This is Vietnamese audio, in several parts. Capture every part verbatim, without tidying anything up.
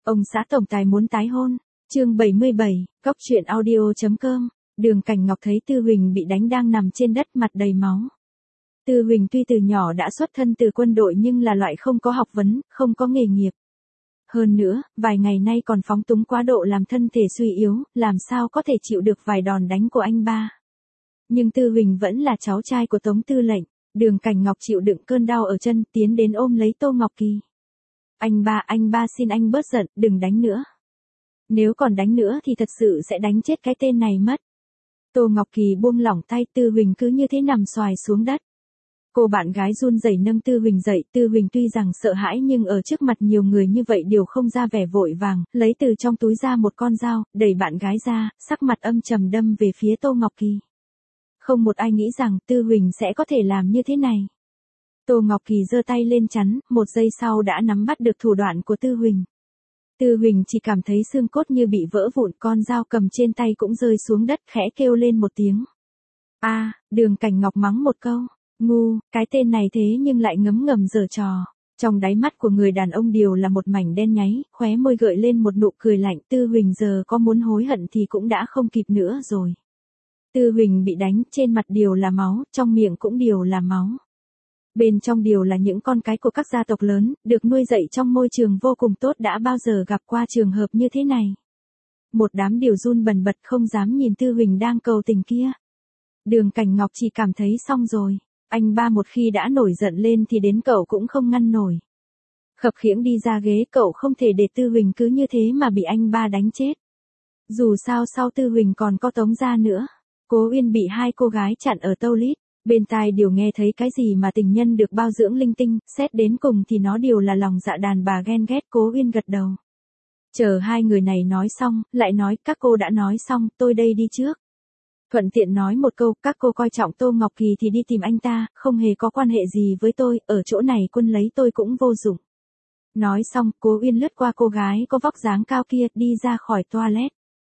Ông xã tổng tài muốn tái hôn. Chương bảy mươi bảy, Cóc truyện audio chấm com. Đường Cảnh Ngọc thấy Tư Huỳnh bị đánh đang nằm trên đất mặt đầy máu. Tư Huỳnh tuy từ nhỏ đã xuất thân từ quân đội nhưng là loại không có học vấn, không có nghề nghiệp. Hơn nữa, vài ngày nay còn phóng túng quá độ làm thân thể suy yếu, làm sao có thể chịu được vài đòn đánh của anh ba. Nhưng Tư Huỳnh vẫn là cháu trai của Tống Tư lệnh. Đường Cảnh Ngọc chịu đựng cơn đau ở chân, tiến đến ôm lấy Tô Ngọc Kỳ. Anh ba, anh ba xin anh bớt giận, đừng đánh nữa. Nếu còn đánh nữa thì thật sự sẽ đánh chết cái tên này mất. Tô Ngọc Kỳ buông lỏng tay, Tư Huỳnh cứ như thế nằm xoài xuống đất. Cô bạn gái run rẩy nâng Tư Huỳnh dậy, Tư Huỳnh tuy rằng sợ hãi nhưng ở trước mặt nhiều người như vậy đều không ra vẻ vội vàng, lấy từ trong túi ra một con dao, đẩy bạn gái ra, sắc mặt âm trầm đâm về phía Tô Ngọc Kỳ. Không một ai nghĩ rằng Tư Huỳnh sẽ có thể làm như thế này. Tô Ngọc Kỳ giơ tay lên chắn, một giây sau đã nắm bắt được thủ đoạn của Tư Huỳnh. Tư Huỳnh chỉ cảm thấy xương cốt như bị vỡ vụn, con dao cầm trên tay cũng rơi xuống đất, khẽ kêu lên một tiếng. A, à, Đường Cảnh Ngọc mắng một câu, ngu, cái tên này thế nhưng lại ngấm ngầm giở trò. Trong đáy mắt của người đàn ông đều là một mảnh đen nháy, khóe môi gợi lên một nụ cười lạnh. Tư Huỳnh giờ có muốn hối hận thì cũng đã không kịp nữa rồi. Tư Huỳnh bị đánh, trên mặt đều là máu, trong miệng cũng đều là máu. Bên trong đều là những con cái của các gia tộc lớn, được nuôi dạy trong môi trường vô cùng tốt, đã bao giờ gặp qua trường hợp như thế này. Một đám đều run bần bật không dám nhìn Tư Huỳnh đang cầu tình kia. Đường Cảnh Ngọc chỉ cảm thấy xong rồi, anh ba một khi đã nổi giận lên thì đến cậu cũng không ngăn nổi. Khập khiễng đi ra ghế, cậu không thể để Tư Huỳnh cứ như thế mà bị anh ba đánh chết. Dù sao sau Tư Huỳnh còn có Tống gia nữa. Cố Uyên bị hai cô gái chặn ở toilet, bên tai đều nghe thấy cái gì mà tình nhân được bao dưỡng linh tinh, xét đến cùng thì nó đều là lòng dạ đàn bà ghen ghét. Cố Uyên gật đầu. Chờ hai người này nói xong, lại nói, các cô đã nói xong, tôi đây đi trước. Thuận tiện nói một câu, các cô coi trọng Tô Ngọc Kỳ thì đi tìm anh ta, không hề có quan hệ gì với tôi, ở chỗ này quân lấy tôi cũng vô dụng. Nói xong, Cố Uyên lướt qua cô gái có vóc dáng cao kia, đi ra khỏi toilet.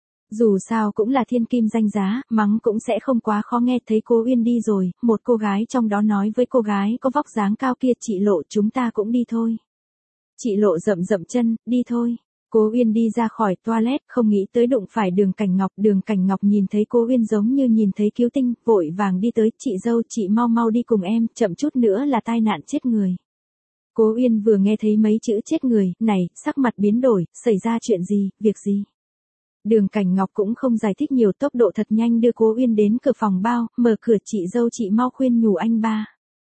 Dù sao cũng là thiên kim danh giá, mắng cũng sẽ không quá khó nghe. Thấy Cố Uyên đi rồi, một cô gái trong đó nói với cô gái có vóc dáng cao kia, chị Lộ, chúng ta cũng đi thôi. Chị Lộ rậm rậm chân, đi thôi. Cố Uyên đi ra khỏi toilet, không nghĩ tới đụng phải Đường Cảnh Ngọc. Đường Cảnh Ngọc nhìn thấy Cố Uyên giống như nhìn thấy cứu tinh, vội vàng đi tới, chị dâu, chị mau mau đi cùng em, chậm chút nữa là tai nạn chết người. Cố Uyên vừa nghe thấy mấy chữ chết người, này, sắc mặt biến đổi, xảy ra chuyện gì, việc gì? Đường Cảnh Ngọc cũng không giải thích nhiều, tốc độ thật nhanh đưa Cố Uyên đến cửa phòng bao, mở cửa, chị dâu chị mau khuyên nhủ anh ba.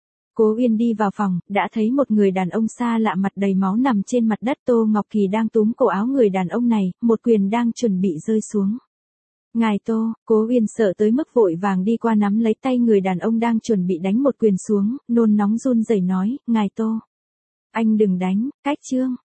Cố Uyên đi vào phòng, đã thấy một người đàn ông xa lạ mặt đầy máu nằm trên mặt đất. Tô Ngọc Kỳ đang túm cổ áo người đàn ông này, một quyền đang chuẩn bị rơi xuống. Ngài Tô, Cố Uyên sợ tới mức vội vàng đi qua nắm lấy tay người đàn ông đang chuẩn bị đánh một quyền xuống, nôn nóng run rẩy nói, ngài Tô. Anh đừng đánh, cách trương.